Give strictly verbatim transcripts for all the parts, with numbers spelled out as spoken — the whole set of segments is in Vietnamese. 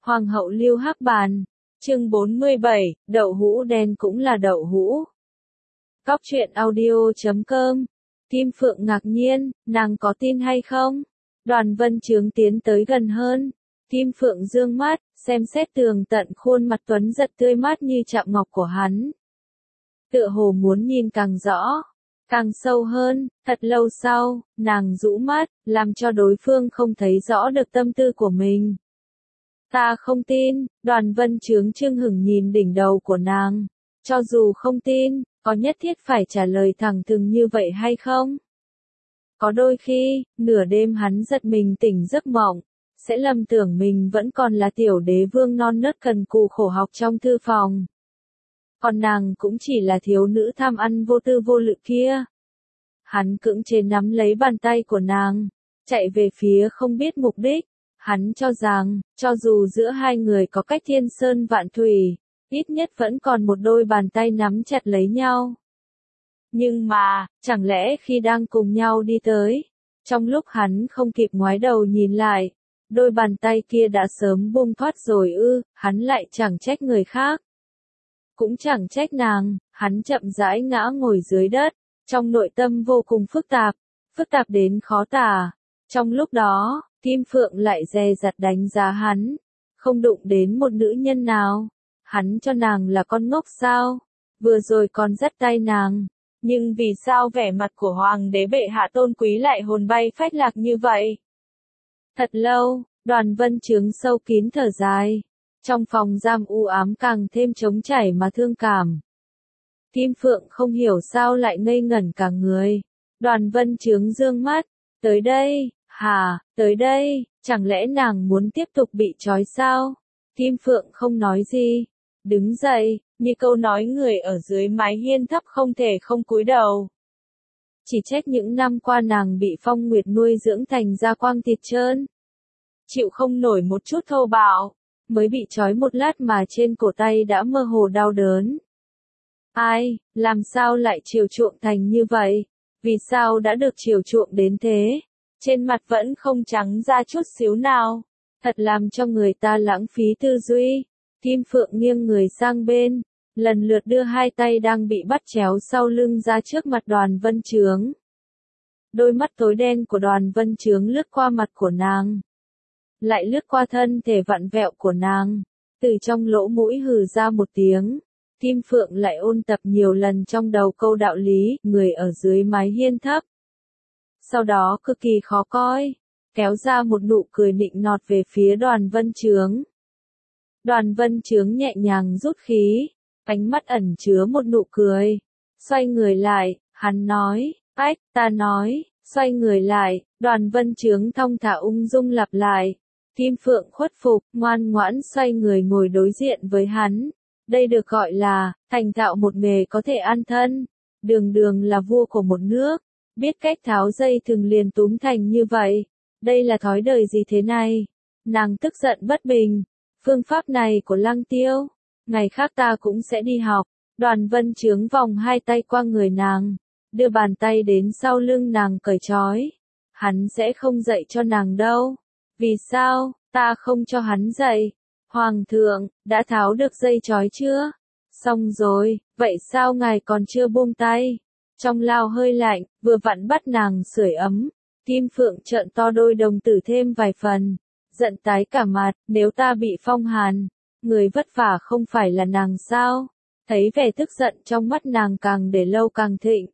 Hoàng hậu Lưu Hắc Bàn, chương bốn mươi bảy, đậu hũ đen cũng là đậu hũ. Cóc truyện audio chấm com. Kim Phượng ngạc nhiên, nàng có tin hay không? Đoàn Vân Chướng tiến tới gần hơn. Kim Phượng dương mắt, xem xét tường tận khuôn mặt tuấn giật tươi mát như chạm ngọc của hắn. Tựa hồ muốn nhìn càng rõ, càng sâu hơn. Thật lâu sau, nàng rũ mắt, làm cho đối phương không thấy rõ được tâm tư của mình. Ta không tin. Đoàn Vân Chướng chưng hửng nhìn đỉnh đầu của nàng. Cho dù không tin, có nhất thiết phải trả lời thẳng thừng như vậy hay không? Có đôi khi, nửa đêm hắn giật mình tỉnh giấc mộng, sẽ lầm tưởng mình vẫn còn là tiểu đế vương non nớt cần cù khổ học trong thư phòng. Còn nàng cũng chỉ là thiếu nữ tham ăn vô tư vô lự kia. Hắn cưỡng chế nắm lấy bàn tay của nàng, chạy về phía không biết mục đích. Hắn cho rằng, cho dù giữa hai người có cách thiên sơn vạn thủy, ít nhất vẫn còn một đôi bàn tay nắm chặt lấy nhau. Nhưng mà, chẳng lẽ khi đang cùng nhau đi tới, trong lúc hắn không kịp ngoái đầu nhìn lại, đôi bàn tay kia đã sớm buông thoát rồi ư? Hắn lại chẳng trách người khác, cũng chẳng trách nàng. Hắn chậm rãi ngã ngồi dưới đất, trong nội tâm vô cùng phức tạp, phức tạp đến khó tả. Trong lúc đó, Kim Phượng lại dè dặt đánh giá hắn, không đụng đến một nữ nhân nào. Hắn cho nàng là con ngốc sao? Vừa rồi còn dắt tay nàng, nhưng vì sao vẻ mặt của hoàng đế bệ hạ tôn quý lại hồn bay phách lạc như vậy? Thật lâu, Đoàn Vân Chướng sâu kín thở dài. Trong phòng giam u ám càng thêm trống trải mà thương cảm. Kim Phượng không hiểu sao lại ngây ngẩn cả người. Đoàn Vân Chướng dương mắt, tới đây, hả, tới đây, chẳng lẽ nàng muốn tiếp tục bị trói sao? Kim Phượng không nói gì, đứng dậy, như câu nói người ở dưới mái hiên thấp không thể không cúi đầu. Chỉ trách những năm qua nàng bị Phong Nguyệt nuôi dưỡng thành da quang thịt trơn, chịu không nổi một chút thô bạo, mới bị trói một lát mà trên cổ tay đã mơ hồ đau đớn. Ai, làm sao lại chiều chuộng thành như vậy? Vì sao đã được chiều chuộng đến thế? Trên mặt vẫn không trắng ra chút xíu nào, thật làm cho người ta lãng phí tư duy. Kim Phượng nghiêng người sang bên, lần lượt đưa hai tay đang bị bắt chéo sau lưng ra trước mặt Đoàn Vân Chướng. Đôi mắt tối đen của Đoàn Vân Chướng lướt qua mặt của nàng, lại lướt qua thân thể vặn vẹo của nàng, từ trong lỗ mũi hừ ra một tiếng. Kim Phượng lại ôn tập nhiều lần trong đầu câu đạo lý, người ở dưới mái hiên thấp. Sau đó cực kỳ khó coi, kéo ra một nụ cười nịnh nọt về phía Đoàn Vân Chướng. Đoàn Vân Chướng nhẹ nhàng rút khí, ánh mắt ẩn chứa một nụ cười. Xoay người lại, hắn nói, ách, ta nói, xoay người lại. Đoàn Vân Chướng thong thả ung dung lặp lại. Kim Phượng khuất phục, ngoan ngoãn xoay người ngồi đối diện với hắn. Đây được gọi là, thành thạo một nghề có thể an thân. Đường Đường là vua của một nước, biết cách tháo dây thừng liền túm thành như vậy. Đây là thói đời gì thế này? Nàng tức giận bất bình. Phương pháp này của Lăng Tiêu, ngày khác ta cũng sẽ đi học. Đoàn Vân Chướng vòng hai tay qua người nàng, đưa bàn tay đến sau lưng nàng cởi trói. Hắn sẽ không dạy cho nàng đâu. Vì sao, ta không cho hắn dạy? Hoàng thượng, đã tháo được dây trói chưa? Xong rồi, vậy sao ngài còn chưa buông tay? Trong lao hơi lạnh, vừa vặn bắt nàng sưởi ấm. Kim Phượng trợn to đôi đồng tử thêm vài phần, giận tái cả mặt. Nếu ta bị phong hàn, người vất vả không phải là nàng sao? Thấy vẻ tức giận trong mắt nàng càng để lâu càng thịnh,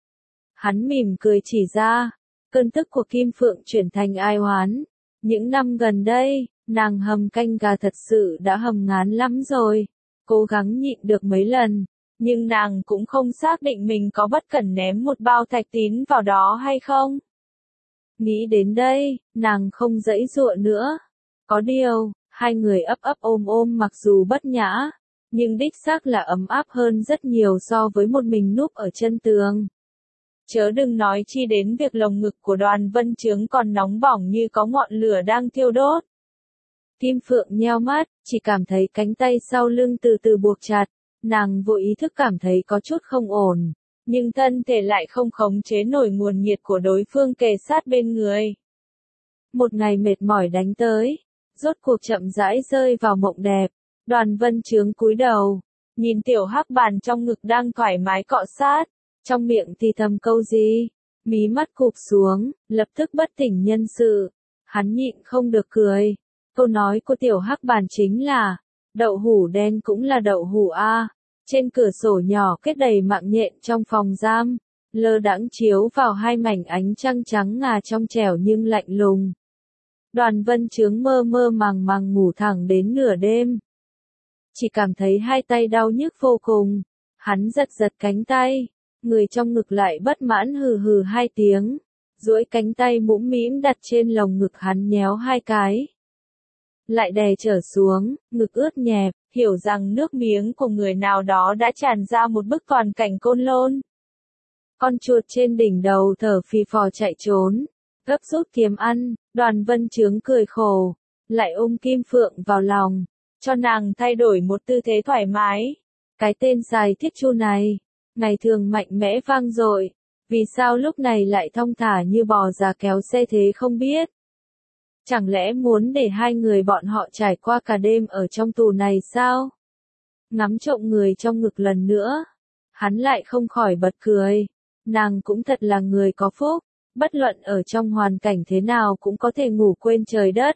hắn mỉm cười chỉ ra, cơn tức của Kim Phượng chuyển thành ai oán. Những năm gần đây, nàng hầm canh gà thật sự đã hầm ngán lắm rồi, cố gắng nhịn được mấy lần, nhưng nàng cũng không xác định mình có bất cẩn ném một bao thạch tín vào đó hay không. Nghĩ đến đây, nàng không giãy giụa nữa. Có điều, hai người ấp ấp ôm ôm mặc dù bất nhã, nhưng đích xác là ấm áp hơn rất nhiều so với một mình núp ở chân tường. Chớ đừng nói chi đến việc lồng ngực của Đoàn Vân Chướng còn nóng bỏng như có ngọn lửa đang thiêu đốt. Kim Phượng nheo mắt, chỉ cảm thấy cánh tay sau lưng từ từ buộc chặt, nàng vô ý thức cảm thấy có chút không ổn, nhưng thân thể lại không khống chế nổi nguồn nhiệt của đối phương kề sát bên người. Một ngày mệt mỏi đánh tới, rốt cuộc chậm rãi rơi vào mộng đẹp. Đoàn Vân Chướng cúi đầu, nhìn tiểu hắc bàn trong ngực đang thoải mái cọ sát, trong miệng thì thầm câu gì, mí mắt cụp xuống, lập tức bất tỉnh nhân sự. Hắn nhịn không được cười. Câu nói của tiểu hắc bàn chính là, đậu hũ đen cũng là đậu hũ a. Trên cửa sổ nhỏ kết đầy mạng nhện trong phòng giam, lơ đãng chiếu vào hai mảnh ánh trăng trắng ngà trong trẻo nhưng lạnh lùng. Đoàn Vân Chướng mơ mơ màng màng ngủ thẳng đến nửa đêm. Chỉ cảm thấy hai tay đau nhức vô cùng. Hắn giật giật cánh tay, người trong ngực lại bất mãn hừ hừ hai tiếng, duỗi cánh tay mũm mĩm đặt trên lồng ngực hắn nhéo hai cái. Lại đè trở xuống, ngực ướt nhẹp, hiểu rằng nước miếng của người nào đó đã tràn ra một bức toàn cảnh côn lôn. Con chuột trên đỉnh đầu thở phì phò chạy trốn, gấp rút kiếm ăn. Đoàn Vân Chướng cười khổ, lại ôm Kim Phượng vào lòng, cho nàng thay đổi một tư thế thoải mái. Cái tên dài Thiết Chu này, ngày thường mạnh mẽ vang dội, vì sao lúc này lại thong thả như bò già kéo xe thế không biết. Chẳng lẽ muốn để hai người bọn họ trải qua cả đêm ở trong tù này sao? Ngắm trộm người trong ngực lần nữa, hắn lại không khỏi bật cười. Nàng cũng thật là người có phúc, bất luận ở trong hoàn cảnh thế nào cũng có thể ngủ quên trời đất.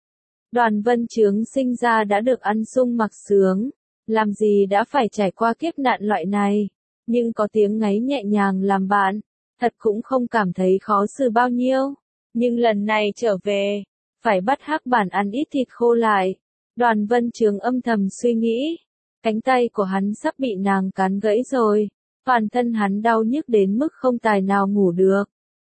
Đoàn Vân Chướng sinh ra đã được ăn sung mặc sướng, làm gì đã phải trải qua kiếp nạn loại này, nhưng có tiếng ngáy nhẹ nhàng làm bạn, thật cũng không cảm thấy khó xử bao nhiêu. Nhưng lần này trở về, phải bắt hắc bản ăn ít thịt khô lại. Đoàn Vân Chướng âm thầm suy nghĩ, cánh tay của hắn sắp bị nàng cắn gãy rồi, toàn thân hắn đau nhức đến mức không tài nào ngủ được.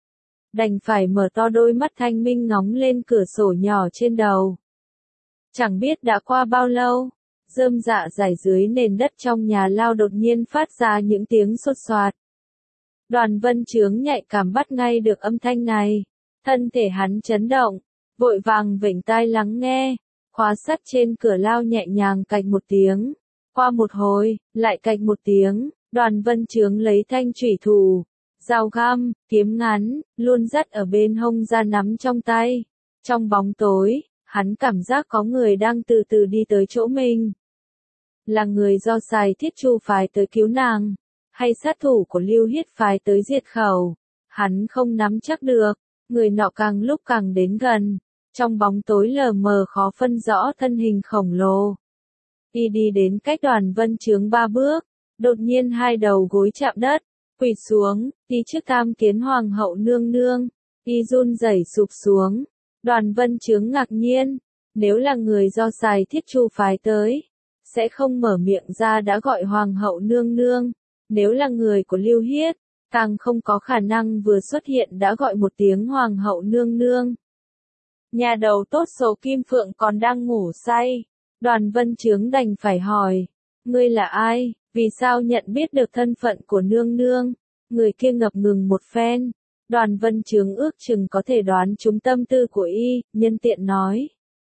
Đành phải mở to đôi mắt thanh minh ngóng lên cửa sổ nhỏ trên đầu. Chẳng biết đã qua bao lâu, rơm rạ rải dưới nền đất trong nhà lao đột nhiên phát ra những tiếng xột xoạt. Đoàn Vân Chướng nhạy cảm bắt ngay được âm thanh này, thân thể hắn chấn động, vội vàng vểnh tai lắng nghe, khóa sắt trên cửa lao nhẹ nhàng cạch một tiếng. Qua một hồi, lại cạch một tiếng, Đoàn Vân Chướng lấy thanh chủy thủ, dao găm, kiếm ngắn, luôn dắt ở bên hông ra nắm trong tay. Trong bóng tối, hắn cảm giác có người đang từ từ đi tới chỗ mình. Là người do Sài Thiết Chu phái tới cứu nàng, hay sát thủ của Lưu Hiết phái tới diệt khẩu, hắn không nắm chắc được. Người nọ càng lúc càng đến gần, trong bóng tối lờ mờ khó phân rõ thân hình khổng lồ. Y đi đến cách Đoàn Vân Chướng ba bước, đột nhiên hai đầu gối chạm đất, quỳ xuống, đi trước tam kiến hoàng hậu nương nương. Y run rẩy sụp xuống. Đoàn Vân Chướng ngạc nhiên, nếu là người do Sài Thiết Chu phái tới, sẽ không mở miệng ra đã gọi hoàng hậu nương nương. Nếu là người của Lưu Hiết, càng không có khả năng vừa xuất hiện đã gọi một tiếng hoàng hậu nương nương. Nhà đầu tốt số Kim Phượng còn đang ngủ say. Đoàn Vân Chướng đành phải hỏi, ngươi là ai, vì sao nhận biết được thân phận của nương nương? Người kia ngập ngừng một phen. Đoàn Vân Chướng ước chừng có thể đoán trúng tâm tư của y, nhân tiện nói.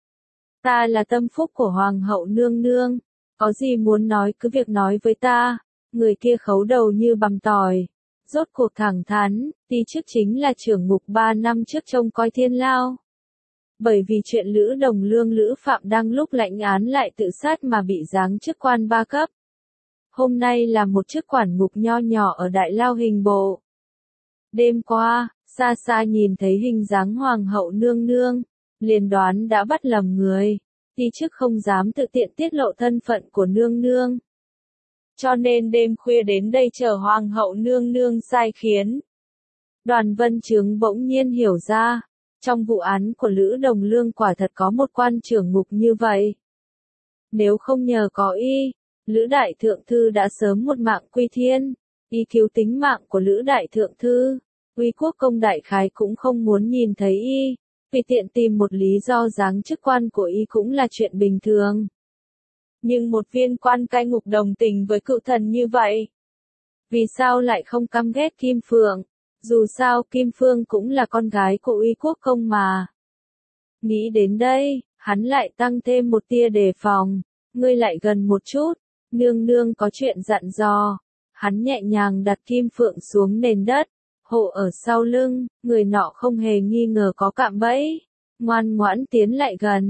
Ta là tâm phúc của hoàng hậu nương nương, có gì muốn nói cứ việc nói với ta. Người kia khấu đầu như bằm tỏi, rốt cuộc thẳng thắn, đi trước chính là trưởng ngục ba năm trước trông coi Thiên Lao. Bởi vì chuyện Lữ Đồng Lương Lữ Phạm đang lúc lãnh án lại tự sát mà bị giáng chức quan ba cấp. Hôm nay là một chức quản ngục nho nhỏ ở Đại Lao Hình Bộ. Đêm qua, xa xa nhìn thấy hình dáng hoàng hậu nương nương, liền đoán đã bắt lầm người, đi trước không dám tự tiện tiết lộ thân phận của nương nương. Cho nên đêm khuya đến đây chờ hoàng hậu nương nương sai khiến. Đoàn Vân Chướng bỗng nhiên hiểu ra, trong vụ án của Lữ Đồng Lương quả thật có một quan trưởng ngục như vậy. Nếu không nhờ có y, Lữ Đại Thượng Thư đã sớm một mạng quy thiên. Y cứu tính mạng của Lữ Đại Thượng Thư, Uy Quốc Công đại khái cũng không muốn nhìn thấy y, vì tiện tìm một lý do giáng chức quan của y cũng là chuyện bình thường. Nhưng một viên quan cai ngục đồng tình với cựu thần như vậy, vì sao lại không căm ghét Kim Phượng? Dù sao Kim Phương cũng là con gái của Uy Quốc Công mà. Nghĩ đến đây, hắn lại tăng thêm một tia đề phòng. Ngươi lại gần một chút, nương nương có chuyện dặn dò. Hắn nhẹ nhàng đặt Kim Phượng xuống nền đất, hộ ở sau lưng, người nọ không hề nghi ngờ có cạm bẫy, ngoan ngoãn tiến lại gần.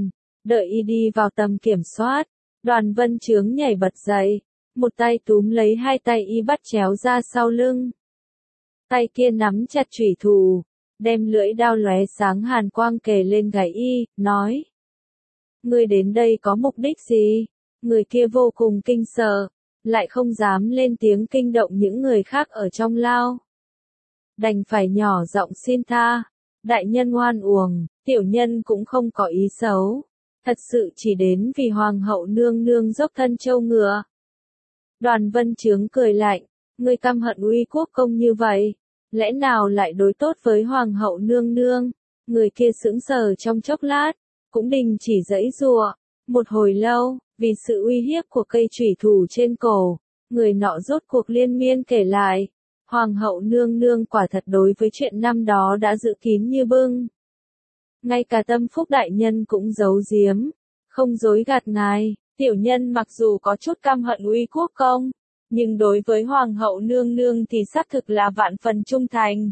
Đợi y đi vào tầm kiểm soát, Đoàn Vân Chướng nhảy bật dậy, một tay túm lấy hai tay y bắt chéo ra sau lưng. Tay kia nắm chặt chủy thủ, đem lưỡi đao lóe sáng hàn quang kề lên gáy y, nói. Ngươi đến đây có mục đích gì? Người kia vô cùng kinh sợ, lại không dám lên tiếng kinh động những người khác ở trong lao. Đành phải nhỏ giọng xin tha. Đại nhân oan uổng, tiểu nhân cũng không có ý xấu. Thật sự chỉ đến vì hoàng hậu nương nương dốc thân châu ngựa. Đoàn Vân Chướng cười lạnh, ngươi căm hận uy quốc công như vậy, lẽ nào lại đối tốt với hoàng hậu nương nương? Người kia sững sờ trong chốc lát, cũng đình chỉ giãy giụa. Một hồi lâu, vì sự uy hiếp của cây chủy thủ trên cổ, người nọ rốt cuộc liên miên kể lại. Hoàng hậu nương nương quả thật đối với chuyện năm đó đã giữ kín như bưng. Ngay cả Tâm Phúc đại nhân cũng giấu giếm, không dối gạt ngài. Tiểu nhân mặc dù có chút căm hận uy quốc công, nhưng đối với hoàng hậu nương nương thì xác thực là vạn phần trung thành.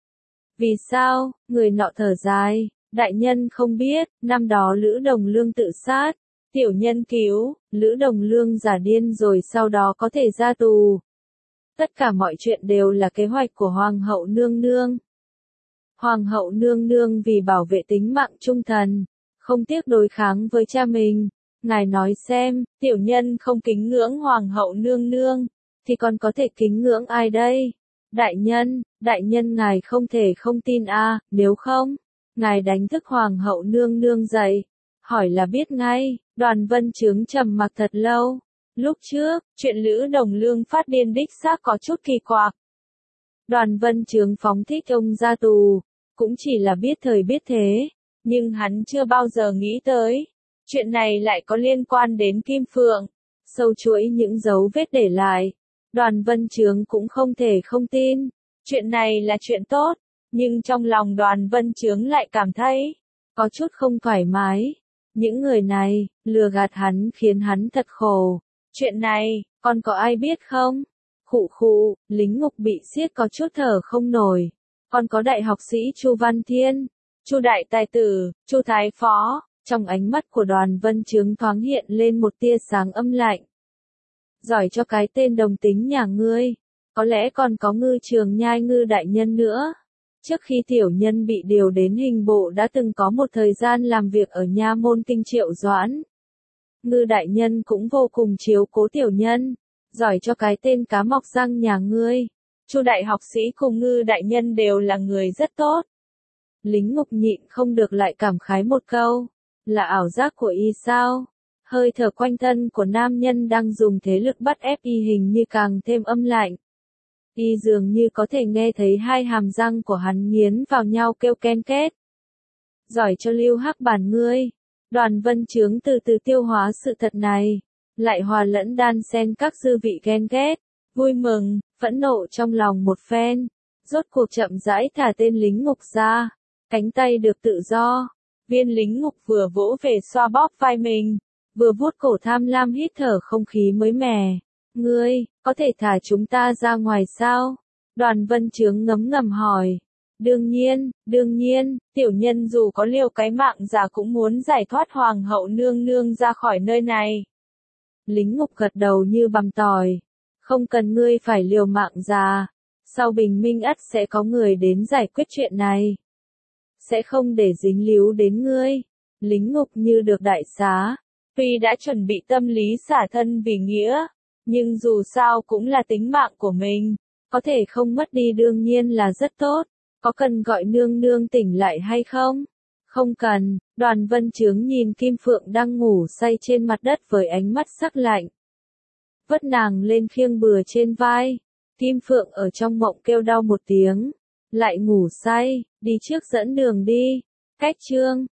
Vì sao? Người nọ thở dài, đại nhân không biết, năm đó Lữ Đồng Lương tự sát, tiểu nhân cứu, Lữ Đồng Lương giả điên rồi sau đó có thể ra tù. Tất cả mọi chuyện đều là kế hoạch của hoàng hậu nương nương. Hoàng hậu nương nương vì bảo vệ tính mạng trung thần, không tiếc đối kháng với cha mình. Ngài nói xem, tiểu nhân không kính ngưỡng hoàng hậu nương nương, thì còn có thể kính ngưỡng ai đây? Đại nhân, đại nhân ngài không thể không tin a, à, nếu không, ngài đánh thức hoàng hậu nương nương dậy, hỏi là biết ngay. Đoàn Vân Chướng trầm mặc thật lâu. Lúc trước, chuyện Lữ Đồng Lương phát điên đích xác có chút kỳ quặc. Đoàn Vân Chướng phóng thích ông ra tù, cũng chỉ là biết thời biết thế, nhưng hắn chưa bao giờ nghĩ tới. Chuyện này lại có liên quan đến Kim Phượng, sâu chuỗi những dấu vết để lại. Đoàn Vân Chướng cũng không thể không tin. Chuyện này là chuyện tốt, nhưng trong lòng Đoàn Vân Chướng lại cảm thấy có chút không thoải mái. Những người này, lừa gạt hắn khiến hắn thật khổ. Chuyện này, còn có ai biết không? Khụ khụ, lính ngục bị siết có chút thở không nổi. Còn có đại học sĩ Chu Văn Thiên, Chu đại tài tử, Chu thái phó. Trong ánh mắt của Đoàn Vân Chướng thoáng hiện lên một tia sáng âm lạnh. Giỏi cho cái tên đồng tính nhà ngươi, có lẽ còn có Ngư Trường Nhai Ngư đại nhân nữa. Trước khi tiểu nhân bị điều đến hình bộ đã từng có một thời gian làm việc ở nha môn Kinh Triệu Doãn. Ngư đại nhân cũng vô cùng chiếu cố tiểu nhân, giỏi cho cái tên cá mọc răng nhà ngươi. Chu đại học sĩ cùng Ngư đại nhân đều là người rất tốt. Lính ngục nhịn không được lại cảm khái một câu. Là ảo giác của y sao? Hơi thở quanh thân của nam nhân đang dùng thế lực bắt ép y hình như càng thêm âm lạnh. Y dường như có thể nghe thấy hai hàm răng của hắn nghiến vào nhau kêu ken két. Giỏi cho Lưu Hắc Bản ngươi. Đoàn Vân Chướng từ từ tiêu hóa sự thật này, lại hòa lẫn đan xen các dư vị ghen ghét, vui mừng, phẫn nộ trong lòng một phen. Rốt cuộc chậm rãi thả tên lính ngục ra, cánh tay được tự do. Viên lính ngục vừa vỗ về xoa bóp vai mình, vừa vuốt cổ tham lam hít thở không khí mới mẻ. Ngươi, có thể thả chúng ta ra ngoài sao? Đoàn Vân Chướng ngấm ngầm hỏi. Đương nhiên, đương nhiên, tiểu nhân dù có liều cái mạng già cũng muốn giải thoát hoàng hậu nương nương ra khỏi nơi này. Lính ngục gật đầu như bằm tỏi. Không cần ngươi phải liều mạng già, sau bình minh ắt sẽ có người đến giải quyết chuyện này. Sẽ không để dính líu đến ngươi. Lính ngục như được đại xá, tuy đã chuẩn bị tâm lý xả thân vì nghĩa, nhưng dù sao cũng là tính mạng của mình, có thể không mất đi đương nhiên là rất tốt. Có cần gọi nương nương tỉnh lại hay không? Không cần. Đoàn Vân Chướng nhìn Kim Phượng đang ngủ say trên mặt đất với ánh mắt sắc lạnh. Vất nàng lên khiêng bừa trên vai. Kim Phượng ở trong mộng kêu đau một tiếng, lại ngủ say. Đi trước dẫn đường đi. Cách chương